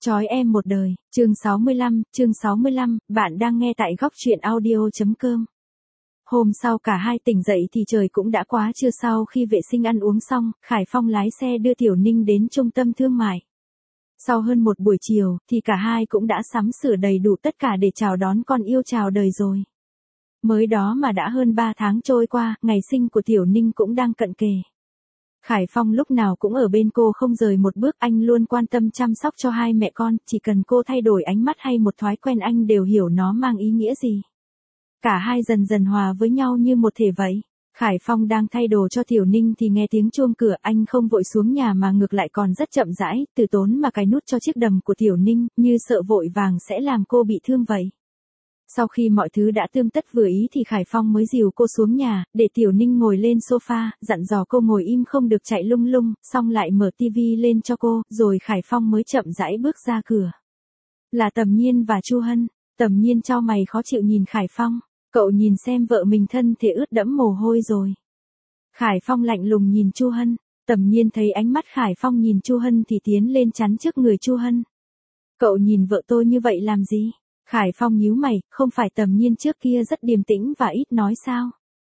Chói em một đời, chương 65, bạn đang nghe tại góc truyện audio.com. Hôm sau cả hai tỉnh dậy thì trời cũng đã quá trưa. Sau khi vệ sinh ăn uống xong, Khải Phong lái xe đưa Tiểu Ninh đến trung tâm thương mại. Sau hơn một buổi chiều, thì cả hai cũng đã sắm sửa đầy đủ tất cả để chào đón con yêu chào đời rồi. Mới đó mà đã hơn 3 tháng trôi qua, ngày sinh của Tiểu Ninh cũng đang cận kề. Khải Phong lúc nào cũng ở bên cô không rời một bước, anh luôn quan tâm chăm sóc cho hai mẹ con, chỉ cần cô thay đổi ánh mắt hay một thói quen anh đều hiểu nó mang ý nghĩa gì. Cả hai dần dần hòa với nhau như một thể vậy. Khải Phong đang thay đồ cho Tiểu Ninh thì nghe tiếng chuông cửa, anh không vội xuống nhà mà ngược lại còn rất chậm rãi, từ tốn mà cài nút cho chiếc đầm của Tiểu Ninh, như sợ vội vàng sẽ làm cô bị thương vậy. Sau khi mọi thứ đã tươm tất vừa ý thì Khải Phong mới dìu cô xuống nhà, để Tiểu Ninh ngồi lên sofa, dặn dò cô ngồi im không được chạy lung lung, xong lại mở tivi lên cho cô, rồi Khải Phong mới chậm rãi bước ra cửa. Là Tầm Nhiên và Chu Hân. Tầm Nhiên chau mày khó chịu nhìn Khải Phong, cậu nhìn xem vợ mình thân thể ướt đẫm mồ hôi rồi. Khải Phong lạnh lùng nhìn Chu Hân, Tầm Nhiên thấy ánh mắt Khải Phong nhìn Chu Hân thì tiến lên chắn trước người Chu Hân. Cậu nhìn vợ tôi như vậy làm gì? Khải Phong nhíu mày, không phải Tầm Nhiên trước kia rất điềm tĩnh và ít nói sao?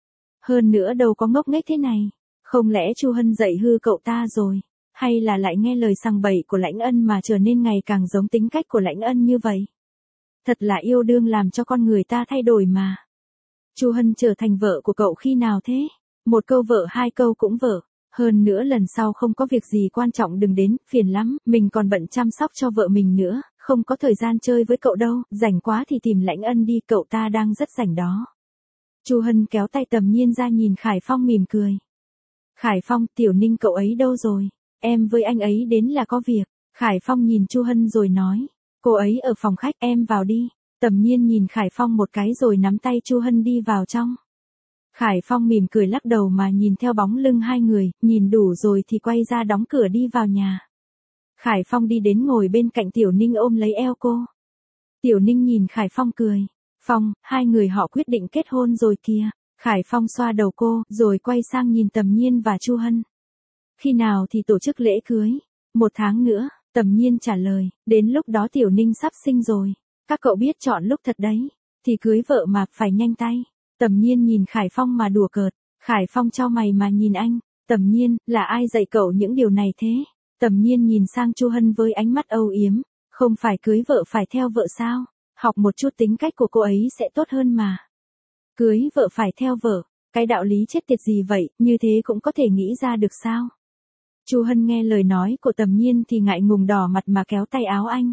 Hơn nữa đâu có ngốc nghếch thế này, không lẽ Chu Hân dạy hư cậu ta rồi? Hay là lại nghe lời sằng bậy của Lãnh Ân mà trở nên ngày càng giống tính cách của Lãnh Ân như vậy? Thật là yêu đương làm cho con người ta thay đổi mà. Chu Hân trở thành vợ của cậu khi nào thế? Một câu vợ hai câu cũng vợ. Hơn nữa lần sau không có việc gì quan trọng đừng đến, phiền lắm, mình còn bận chăm sóc cho vợ mình nữa, không có thời gian chơi với cậu đâu, rảnh quá thì tìm Lãnh Ân đi, cậu ta đang rất rảnh đó. Chu Hân kéo tay Tầm Nhiên ra nhìn Khải Phong mỉm cười. Khải Phong, Tiểu Ninh cậu ấy đâu rồi? Em với anh ấy đến là có việc. Khải Phong nhìn Chu Hân rồi nói, cô ấy ở phòng khách, em vào đi. Tầm Nhiên nhìn Khải Phong một cái rồi nắm tay Chu Hân đi vào trong. Khải Phong mỉm cười lắc đầu mà nhìn theo bóng lưng hai người, nhìn đủ rồi thì quay ra đóng cửa đi vào nhà. Khải Phong đi đến ngồi bên cạnh Tiểu Ninh ôm lấy eo cô. Tiểu Ninh nhìn Khải Phong cười. Phong, hai người họ quyết định kết hôn rồi kìa. Khải Phong xoa đầu cô, rồi quay sang nhìn Tầm Nhiên và Chu Hân. Khi nào thì tổ chức lễ cưới? 1 tháng nữa, Tầm Nhiên trả lời, đến lúc đó Tiểu Ninh sắp sinh rồi. Các cậu biết chọn lúc thật đấy, thì cưới vợ mà phải nhanh tay. Tầm Nhiên nhìn Khải Phong mà đùa cợt. Khải Phong chau mày mà nhìn anh. Tầm Nhiên, là ai dạy cậu những điều này thế? Tầm Nhiên nhìn sang Chu Hân với ánh mắt âu yếm. Không phải cưới vợ phải theo vợ sao? Học một chút tính cách của cô ấy sẽ tốt hơn mà. Cưới vợ phải theo vợ, cái đạo lý chết tiệt gì vậy, như thế cũng có thể nghĩ ra được sao? Chu Hân nghe lời nói của Tầm Nhiên thì ngại ngùng đỏ mặt mà kéo tay áo anh.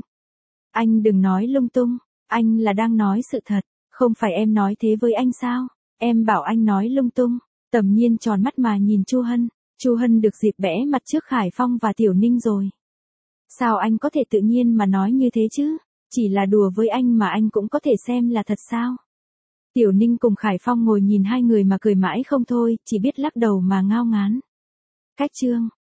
Anh đừng nói lung tung, anh là đang nói sự thật, không phải em nói thế với anh sao? Em bảo anh nói lung tung. Tầm Nhiên tròn mắt mà nhìn Chu Hân. Chu Hân được dịp bẽ mặt trước Khải Phong và Tiểu Ninh rồi. Sao anh có thể tự nhiên mà nói như thế chứ? Chỉ là đùa với anh mà anh cũng có thể xem là thật sao? Tiểu Ninh cùng Khải Phong ngồi nhìn hai người mà cười mãi không thôi, chỉ biết lắc đầu mà ngao ngán. Cách chương